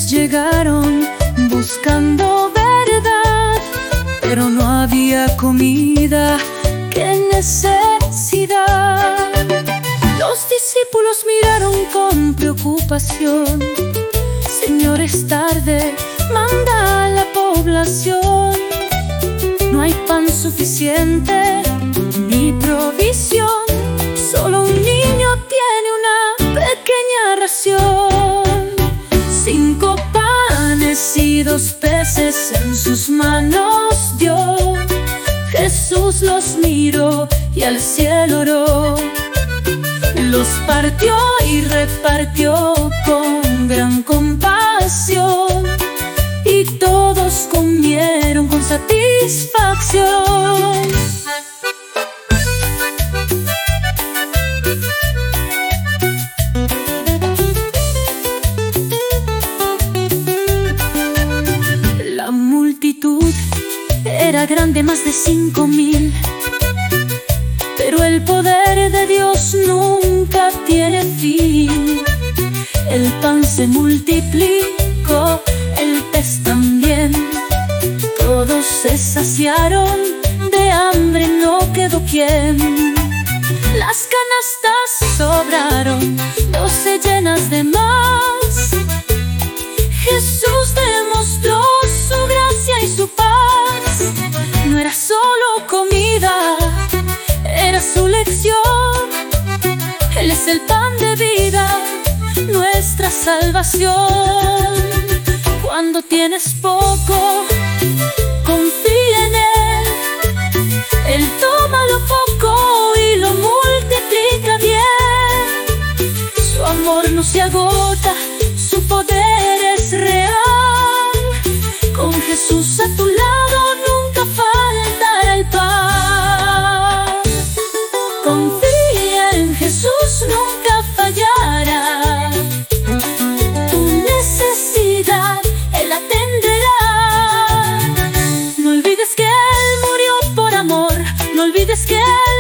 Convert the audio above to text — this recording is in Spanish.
Muchos llegaron buscando verdad, pero no había comida. ¡Qué necesidad! Los discípulos miraron con preocupación. Señor, es tarde, manda a la población. No hay pan suficiente ni provisión. Solo un niño tiene una pequeña ración. 5 panes y 2 peces en sus manos dio. Jesús los miró y al cielo oró. Los partió y repartió con gran compasión, y todos comieron con satisfacción. La multitud era grande, más de 5,000. Pero el poder de Dios nunca tiene fin. El pan se multiplicó, el pez también. Todos se saciaron, de hambre no quedó quien. Las canastas sobraron, 12 llenas de más. Jesús demostró su gracia y su paz. No era solo comida, era su lección. Él es el pan de vida, nuestra salvación. Cuando tienes poco, confía en Él. Él toma lo poco y lo multiplica bien. Su amor no se agota, su poder es real. Con Jesús a tu lado nunca faltará el pan. Confía en Jesús, nunca fallará. Tu necesidad Él atenderá. No olvides que Él murió por amor, no olvides que Él